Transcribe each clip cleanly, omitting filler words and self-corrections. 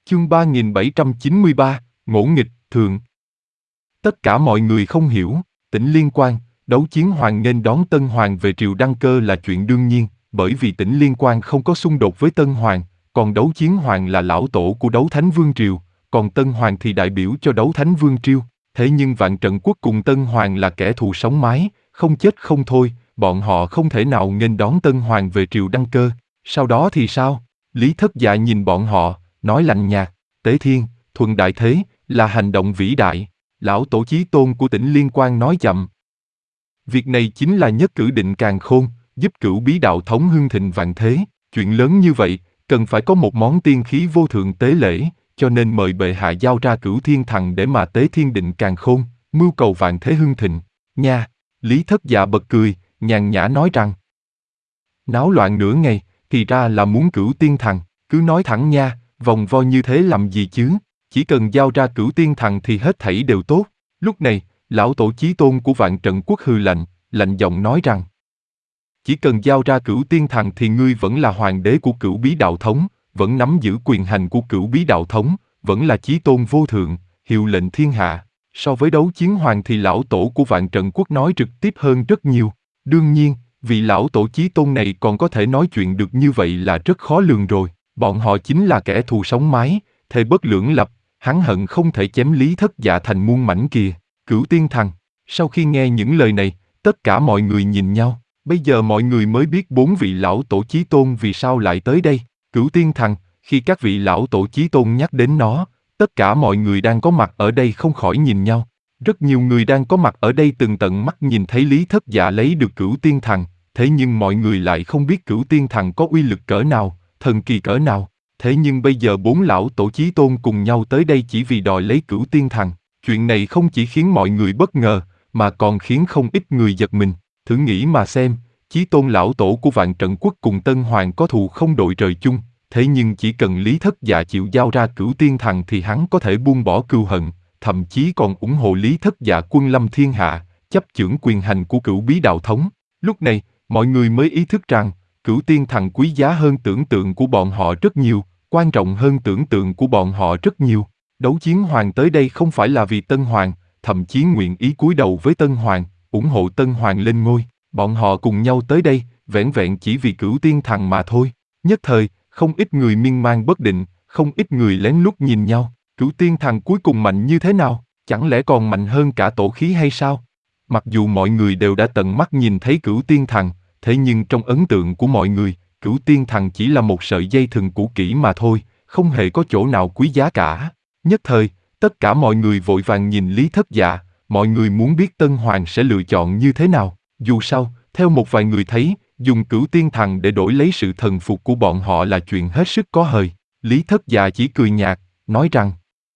Chương 3793, ngỗ nghịch, thượng. Tất cả mọi người không hiểu, Tỉnh Liên Quan, Đấu Chiến Hoàng nên đón Tân Hoàng về triều đăng cơ là chuyện đương nhiên, bởi vì Tỉnh Liên Quan không có xung đột với Tân Hoàng, còn Đấu Chiến Hoàng là lão tổ của Đấu Thánh Vương Triều, còn Tân Hoàng thì đại biểu cho Đấu Thánh Vương Triều. Thế nhưng Vạn Trận Quốc cùng Tân Hoàng là kẻ thù sống mái, không chết không thôi, bọn họ không thể nào nghênh đón Tân Hoàng về triều đăng cơ. Sau đó thì sao? Lý Thất Dạ nhìn bọn họ, nói lạnh nhạt, Tế Thiên, thuận đại thế, là hành động vĩ đại. Lão tổ chí tôn của Tỉnh Liên Quan nói chậm. Việc này chính là nhất cử định càn khôn, giúp Cửu Bí đạo thống hưng thịnh vạn thế. Chuyện lớn như vậy, cần phải có một món tiên khí vô thượng tế lễ, cho nên mời bệ hạ giao ra Cửu Thiên Thần để mà tế thiên định càn khôn, mưu cầu vạn thế hưng thịnh. Nha! Lý Thất Dạ bật cười, nhàn nhã nói rằng. Náo loạn nửa ngày, thì ra là muốn Cửu Tiên Thần, cứ nói thẳng nha, vòng vo như thế làm gì chứ? Chỉ cần giao ra Cửu Tiên Thần thì hết thảy đều tốt. Lúc này, lão tổ chí tôn của Vạn Trận Quốc hừ lạnh, lạnh giọng nói rằng: chỉ cần giao ra Cửu Tiên Thần thì ngươi vẫn là hoàng đế của Cửu Bí đạo thống, vẫn nắm giữ quyền hành của Cửu Bí đạo thống, vẫn là chí tôn vô thượng, hiệu lệnh thiên hạ. So với Đấu Chiến Hoàng thì lão tổ của Vạn Trận Quốc nói trực tiếp hơn rất nhiều. Đương nhiên, vị lão tổ chí tôn này còn có thể nói chuyện được như vậy là rất khó lường rồi. Bọn họ chính là kẻ thù sống mái, thề bất lưỡng lập. Hắn hận không thể chém Lý Thất Dạ thành muôn mảnh kìa. Cửu Tiên Thần. Sau khi nghe những lời này, tất cả mọi người nhìn nhau. Bây giờ mọi người mới biết bốn vị lão tổ chí tôn vì sao lại tới đây. Cửu Tiên Thần, khi các vị lão tổ chí tôn nhắc đến nó, tất cả mọi người đang có mặt ở đây không khỏi nhìn nhau. Rất nhiều người đang có mặt ở đây từng tận mắt nhìn thấy Lý Thất Dạ lấy được Cửu Tiên Thần, thế nhưng mọi người lại không biết Cửu Tiên Thần có uy lực cỡ nào, thần kỳ cỡ nào. Thế nhưng bây giờ bốn lão tổ chí tôn cùng nhau tới đây chỉ vì đòi lấy Cửu Tiên Thần. Chuyện này không chỉ khiến mọi người bất ngờ, mà còn khiến không ít người giật mình. Thử nghĩ mà xem, chí tôn lão tổ của Vạn Trận Quốc cùng Tân Hoàng có thù không đội trời chung, thế nhưng chỉ cần Lý Thất Dạ chịu giao ra Cửu Tiên Thần thì hắn có thể buông bỏ cừu hận, thậm chí còn ủng hộ Lý Thất Dạ quân lâm thiên hạ, chấp chưởng quyền hành của Cửu Bí đạo thống. Lúc này, mọi người mới ý thức rằng, Cửu Tiên Thần quý giá hơn tưởng tượng của bọn họ rất nhiều, quan trọng hơn tưởng tượng của bọn họ rất nhiều. Đấu Chiến Hoàng tới đây không phải là vì Tân Hoàng, thậm chí nguyện ý cúi đầu với Tân Hoàng, ủng hộ Tân Hoàng lên ngôi. Bọn họ cùng nhau tới đây, vẻn vẹn chỉ vì Cửu Tiên Thần mà thôi. Nhất thời, không ít người miên man bất định, không ít người lén lút nhìn nhau. Cửu Tiên Thần cuối cùng mạnh như thế nào? Chẳng lẽ còn mạnh hơn cả tổ khí hay sao? Mặc dù mọi người đều đã tận mắt nhìn thấy Cửu Tiên Thần, thế nhưng trong ấn tượng của mọi người, Cửu Tiên Thần chỉ là một sợi dây thừng cũ kỹ mà thôi, không hề có chỗ nào quý giá cả. Nhất thời, tất cả mọi người vội vàng nhìn Lý Thất Dạ, mọi người muốn biết Tân Hoàng sẽ lựa chọn như thế nào. Dù sao, theo một vài người thấy, dùng Cửu Tiên Thần để đổi lấy sự thần phục của bọn họ là chuyện hết sức có hời. Lý Thất Dạ chỉ cười nhạt, nói rằng: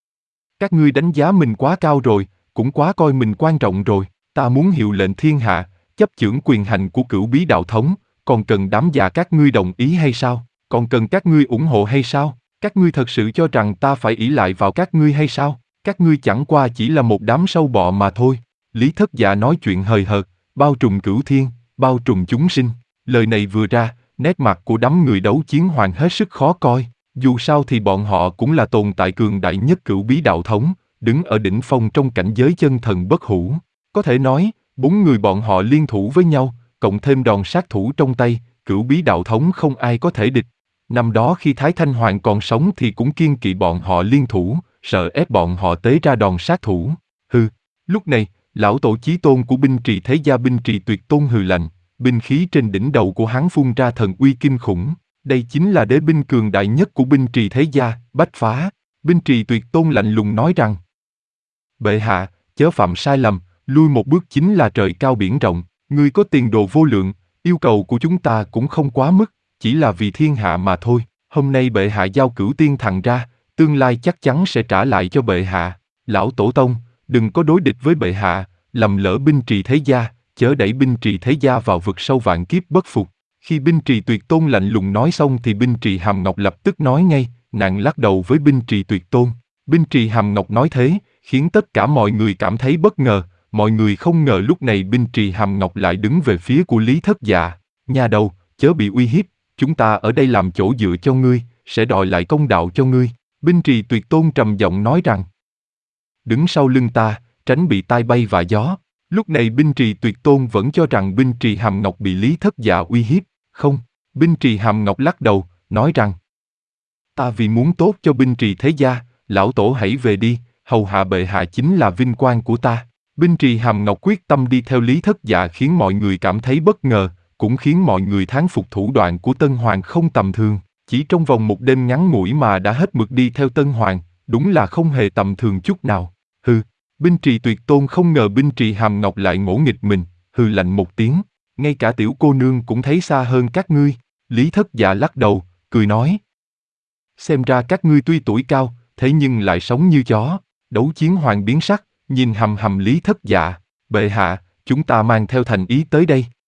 các ngươi đánh giá mình quá cao rồi, cũng quá coi mình quan trọng rồi. Ta muốn hiệu lệnh thiên hạ, chấp chưởng quyền hành của Cửu Bí đạo thống, còn cần đám già các ngươi đồng ý hay sao? Còn cần các ngươi ủng hộ hay sao? Các ngươi thật sự cho rằng ta phải ỷ lại vào các ngươi hay sao? Các ngươi chẳng qua chỉ là một đám sâu bọ mà thôi. Lý Thất Dạ nói chuyện hời hợt, bao trùm cửu thiên, bao trùm chúng sinh. Lời này vừa ra, nét mặt của đám người Đấu Chiến Hoàng hết sức khó coi. Dù sao thì bọn họ cũng là tồn tại cường đại nhất Cửu Bí đạo thống, đứng ở đỉnh phong trong cảnh giới chân thần bất hủ. Có thể nói, bốn người bọn họ liên thủ với nhau, cộng thêm đòn sát thủ trong tay, Cửu Bí đạo thống không ai có thể địch. Năm đó khi Thái Thanh Hoàng còn sống thì cũng kiêng kỵ bọn họ liên thủ, sợ ép bọn họ tế ra đòn sát thủ. Hừ, lúc này, lão tổ chí tôn của binh trì thế gia Binh Trì Tuyệt Tôn hừ lạnh, binh khí trên đỉnh đầu của hắn phun ra thần uy kinh khủng. Đây chính là đế binh cường đại nhất của binh trì thế gia, Bách Phá. Binh Trì Tuyệt Tôn lạnh lùng nói rằng: bệ hạ, chớ phạm sai lầm, lui một bước chính là trời cao biển rộng, ngươi có tiền đồ vô lượng, yêu cầu của chúng ta cũng không quá mức, chỉ là vì thiên hạ mà thôi. Hôm nay bệ hạ giao Cửu Tiên Thần ra, tương lai chắc chắn sẽ trả lại cho bệ hạ. Lão Tổ Tông, đừng có đối địch với bệ hạ, lầm lỡ binh trì thế gia, chớ đẩy binh trì thế gia vào vực sâu vạn kiếp bất phục. Khi binh trì Tuyệt Tôn lạnh lùng nói xong thì binh trì Hàm Ngọc lập tức nói ngay, nàng lắc đầu với binh trì Tuyệt Tôn. Binh trì Hàm Ngọc nói thế, khiến tất cả mọi người cảm thấy bất ngờ. Mọi người không ngờ lúc này binh trì Hàm Ngọc lại đứng về phía của Lý Thất Dạ. Nhà đầu, chớ bị uy hiếp, chúng ta ở đây làm chỗ dựa cho ngươi, sẽ đòi lại công đạo cho ngươi. Binh Trì Tuyệt Tôn trầm giọng nói rằng: đứng sau lưng ta, tránh bị tai bay và gió. Lúc này Binh Trì Tuyệt Tôn vẫn cho rằng Binh Trì Hàm Ngọc bị Lý Thất Dạ uy hiếp. Không, Binh Trì Hàm Ngọc lắc đầu, nói rằng: ta vì muốn tốt cho Binh Trì thế gia, lão tổ hãy về đi, hầu hạ bệ hạ chính là vinh quang của ta. Binh Trì Hàm Ngọc quyết tâm đi theo Lý Thất Dạ khiến mọi người cảm thấy bất ngờ, cũng khiến mọi người thán phục thủ đoạn của Tân Hoàng không tầm thường. Chỉ trong vòng một đêm ngắn ngủi mà đã hết mực đi theo Tân Hoàng, đúng là không hề tầm thường chút nào. Hừ, Binh Trì Tuyệt Tôn không ngờ Binh Trì Hàm Ngọc lại ngỗ nghịch mình, hừ lạnh một tiếng, ngay cả tiểu cô nương cũng thấy xa hơn các ngươi. Lý Thất Dạ lắc đầu, cười nói: xem ra các ngươi tuy tuổi cao, thế nhưng lại sống như chó. Đấu Chiến Hoàng biến sắc, nhìn hằm hằm Lý Thất Dạ: bệ hạ, chúng ta mang theo thành ý tới đây.